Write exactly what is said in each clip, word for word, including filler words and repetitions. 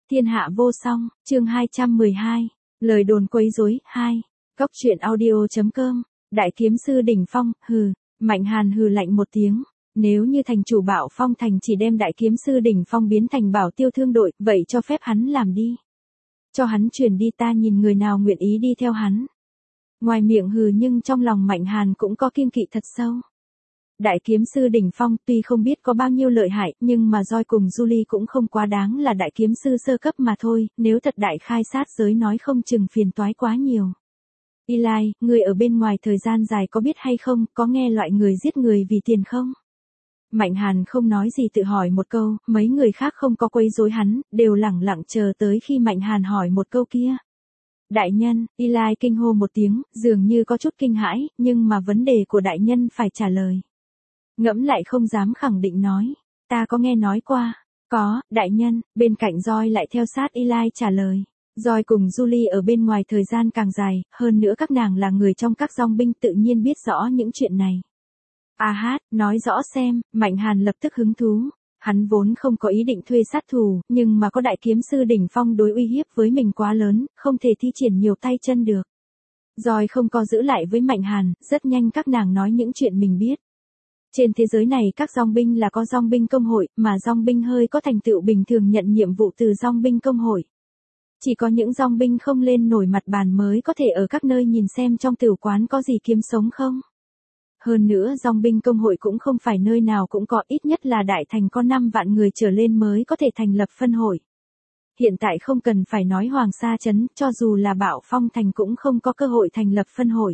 Thiên hạ vô song, chương hai trăm mười hai, lời đồn quấy rối, hai. Cốc truyện audio chấm com, Đại kiếm sư đỉnh phong, hừ, Mạnh Hàn hừ lạnh một tiếng, nếu như thành chủ Bảo Phong thành chỉ đem Đại kiếm sư đỉnh phong biến thành Bảo Tiêu thương đội, vậy cho phép hắn làm đi. Cho hắn truyền đi, ta nhìn người nào nguyện ý đi theo hắn. Ngoài miệng hừ nhưng trong lòng Mạnh Hàn cũng có kiêng kỵ thật sâu. Đại kiếm sư đỉnh phong tuy không biết có bao nhiêu lợi hại, nhưng mà Joy cùng Julie cũng không quá đáng là đại kiếm sư sơ cấp mà thôi, nếu thật đại khai sát giới nói không chừng phiền toái quá nhiều. Eli, người ở bên ngoài thời gian dài có biết hay không, có nghe loại người giết người vì tiền không? Mạnh Hàn không nói gì tự hỏi một câu, mấy người khác không có quấy rối hắn, đều lẳng lặng chờ tới khi Mạnh Hàn hỏi một câu kia. Đại nhân, Eli kinh hô một tiếng, dường như có chút kinh hãi, nhưng mà vấn đề của đại nhân phải trả lời. Ngẫm lại không dám khẳng định nói, ta có nghe nói qua, có, đại nhân, bên cạnh Joy lại theo sát Eli trả lời. Joy cùng Julie ở bên ngoài thời gian càng dài, hơn nữa các nàng là người trong các dòng binh tự nhiên biết rõ những chuyện này. À hát, nói rõ xem, Mạnh Hàn lập tức hứng thú. Hắn vốn không có ý định thuê sát thủ, nhưng mà có đại kiếm sư đỉnh phong đối uy hiếp với mình quá lớn, không thể thi triển nhiều tay chân được. Joy không có giữ lại với Mạnh Hàn, rất nhanh các nàng nói những chuyện mình biết. Trên thế giới này các dòng binh là có dòng binh công hội, mà dòng binh hơi có thành tựu bình thường nhận nhiệm vụ từ dòng binh công hội. Chỉ có những dòng binh không lên nổi mặt bàn mới có thể ở các nơi nhìn xem trong tiểu quán có gì kiếm sống không. Hơn nữa dòng binh công hội cũng không phải nơi nào cũng có, ít nhất là đại thành có năm vạn người trở lên mới có thể thành lập phân hội. Hiện tại không cần phải nói Hoàng Sa Trấn, cho dù là Bảo Phong thành cũng không có cơ hội thành lập phân hội.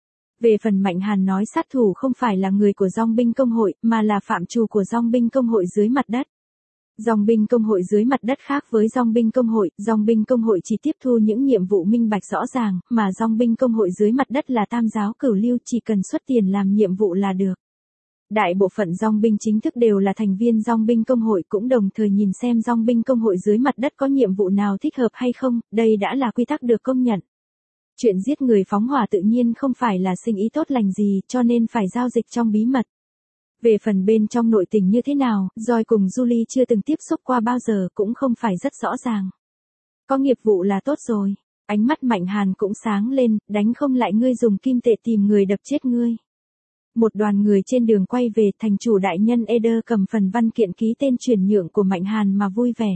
Về phần Mạnh Hàn nói sát thủ không phải là người của dòng binh công hội, mà là phạm trù của dòng binh công hội dưới mặt đất. Dòng binh công hội dưới mặt đất khác với dòng binh công hội, dòng binh công hội chỉ tiếp thu những nhiệm vụ minh bạch rõ ràng, mà dòng binh công hội dưới mặt đất là tam giáo cửu lưu, chỉ cần xuất tiền làm nhiệm vụ là được. Đại bộ phận dòng binh chính thức đều là thành viên dòng binh công hội, cũng đồng thời nhìn xem dòng binh công hội dưới mặt đất có nhiệm vụ nào thích hợp hay không, đây đã là quy tắc được công nhận. Chuyện giết người phóng hỏa tự nhiên không phải là sinh ý tốt lành gì, cho nên phải giao dịch trong bí mật. Về phần bên trong nội tình như thế nào, Joy cùng Julie chưa từng tiếp xúc qua bao giờ, cũng không phải rất rõ ràng. Có nghiệp vụ là tốt rồi. Ánh mắt Mạnh Hàn cũng sáng lên, đánh không lại ngươi dùng kim tệ tìm người đập chết ngươi. Một đoàn người trên đường quay về, thành chủ đại nhân Eder cầm phần văn kiện ký tên chuyển nhượng của Mạnh Hàn mà vui vẻ.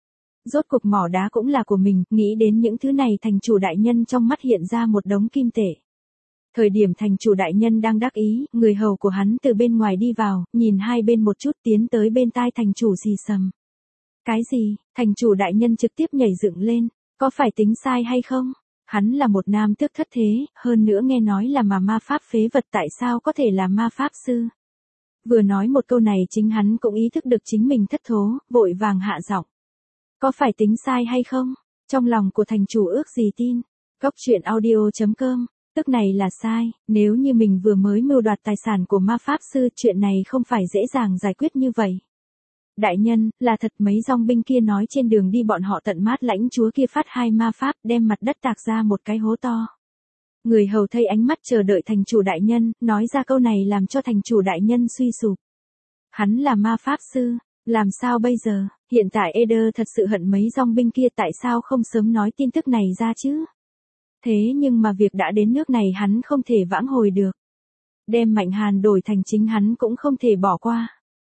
Rốt cuộc mỏ đá cũng là của mình, nghĩ đến những thứ này thành chủ đại nhân trong mắt hiện ra một đống kim tệ. Thời điểm thành chủ đại nhân đang đắc ý, người hầu của hắn từ bên ngoài đi vào, nhìn hai bên một chút tiến tới bên tai thành chủ xì xầm. Cái gì? Thành chủ đại nhân trực tiếp nhảy dựng lên, có phải tính sai hay không? Hắn là một nam tước thất thế, hơn nữa nghe nói là mà ma pháp phế vật, tại sao có thể là ma pháp sư? Vừa nói một câu này chính hắn cũng ý thức được chính mình thất thố, vội vàng hạ giọng. Có phải tính sai hay không? Trong lòng của thành chủ ước gì tin? Cốc truyện audio chấm com, tức này là sai, nếu như mình vừa mới mưu đoạt tài sản của ma pháp sư, chuyện này không phải dễ dàng giải quyết như vậy. Đại nhân, là thật mấy dòng binh kia nói trên đường đi bọn họ tận mát lãnh chúa kia phát hai ma pháp, đem mặt đất tạc ra một cái hố to. Người hầu thấy ánh mắt chờ đợi thành chủ đại nhân, nói ra câu này làm cho thành chủ đại nhân suy sụp. Hắn là ma pháp sư. Làm sao bây giờ, hiện tại Eder thật sự hận mấy dòng binh kia, tại sao không sớm nói tin tức này ra chứ? Thế nhưng mà việc đã đến nước này hắn không thể vãn hồi được. Đem Mạnh Hàn đổi thành chính hắn cũng không thể bỏ qua.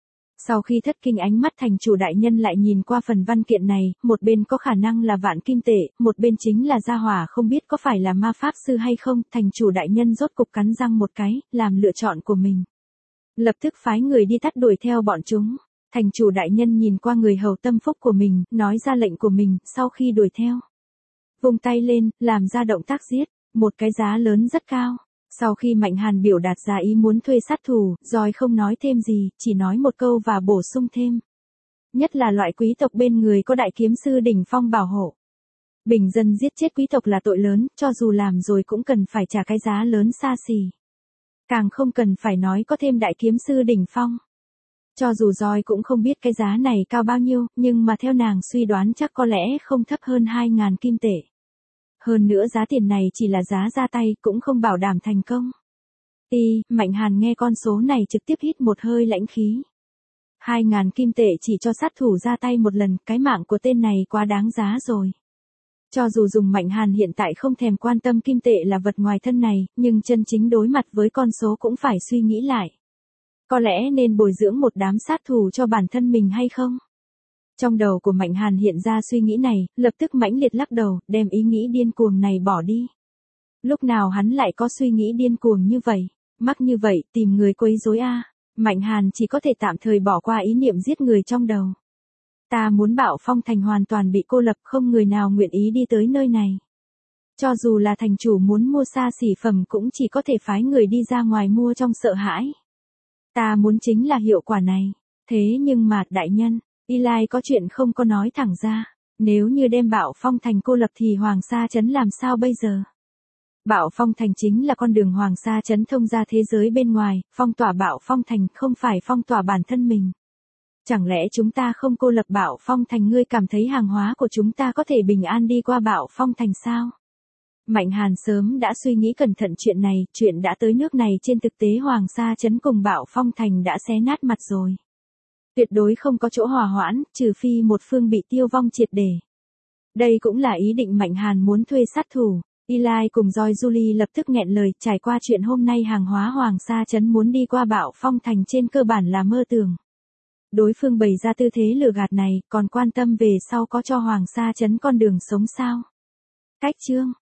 Sau khi thất kinh, ánh mắt thành chủ đại nhân lại nhìn qua phần văn kiện này, một bên có khả năng là vạn kim tệ, một bên chính là gia hỏa không biết có phải là ma pháp sư hay không, thành chủ đại nhân rốt cục cắn răng một cái, làm lựa chọn của mình. Lập tức phái người đi tắt đuổi theo bọn chúng. Thành chủ đại nhân nhìn qua người hầu tâm phúc của mình, nói ra lệnh của mình, sau khi đuổi theo. Vung tay lên, làm ra động tác giết, một cái giá lớn rất cao. Sau khi Mạnh Hàn biểu đạt ra ý muốn thuê sát thủ, Joy không nói thêm gì, chỉ nói một câu và bổ sung thêm. Nhất là loại quý tộc bên người có đại kiếm sư đỉnh phong bảo hộ. Bình dân giết chết quý tộc là tội lớn, cho dù làm rồi cũng cần phải trả cái giá lớn xa xỉ. Càng không cần phải nói có thêm đại kiếm sư đỉnh phong. Cho dù Joy cũng không biết cái giá này cao bao nhiêu, nhưng mà theo nàng suy đoán chắc có lẽ không thấp hơn hai ngàn kim tệ. Hơn nữa giá tiền này chỉ là giá ra tay, cũng không bảo đảm thành công. Y, Mạnh Hàn nghe con số này trực tiếp hít một hơi lãnh khí. Hai ngàn kim tệ chỉ cho sát thủ ra tay một lần, cái mạng của tên này quá đáng giá rồi. Cho dù dùng Mạnh Hàn hiện tại không thèm quan tâm kim tệ là vật ngoài thân này, nhưng chân chính đối mặt với con số cũng phải suy nghĩ lại. Có lẽ nên bồi dưỡng một đám sát thủ cho bản thân mình hay không? Trong đầu của Mạnh Hàn hiện ra suy nghĩ này, lập tức mãnh liệt lắc đầu, đem ý nghĩ điên cuồng này bỏ đi. Lúc nào hắn lại có suy nghĩ điên cuồng như vậy? Mắc như vậy, tìm người quấy rối a. Mạnh Hàn chỉ có thể tạm thời bỏ qua ý niệm giết người trong đầu. Ta muốn Bảo Phong Thành hoàn toàn bị cô lập, không người nào nguyện ý đi tới nơi này. Cho dù là thành chủ muốn mua xa xỉ phẩm cũng chỉ có thể phái người đi ra ngoài mua trong sợ hãi. Ta muốn chính là hiệu quả này. Thế nhưng mà, đại nhân, Eli có chuyện không có nói thẳng ra. Nếu như đem Bảo Phong Thành cô lập thì Hoàng Sa Trấn làm sao bây giờ? Bảo Phong Thành chính là con đường Hoàng Sa Trấn thông ra thế giới bên ngoài, phong tỏa Bảo Phong Thành không phải phong tỏa bản thân mình. Chẳng lẽ chúng ta không cô lập Bảo Phong Thành, ngươi cảm thấy hàng hóa của chúng ta có thể bình an đi qua Bảo Phong Thành sao? Mạnh Hàn sớm đã suy nghĩ cẩn thận chuyện này, chuyện đã tới nước này trên thực tế Hoàng Sa Trấn cùng Bảo Phong Thành đã xé nát mặt rồi. Tuyệt đối không có chỗ hòa hoãn, trừ phi một phương bị tiêu vong triệt để. Đây cũng là ý định Mạnh Hàn muốn thuê sát thủ. Eli cùng Joy Julie lập tức nghẹn lời, trải qua chuyện hôm nay hàng hóa Hoàng Sa Trấn muốn đi qua Bảo Phong Thành trên cơ bản là mơ tưởng. Đối phương bày ra tư thế lừa gạt này, còn quan tâm về sau có cho Hoàng Sa Trấn con đường sống sao? Cách chương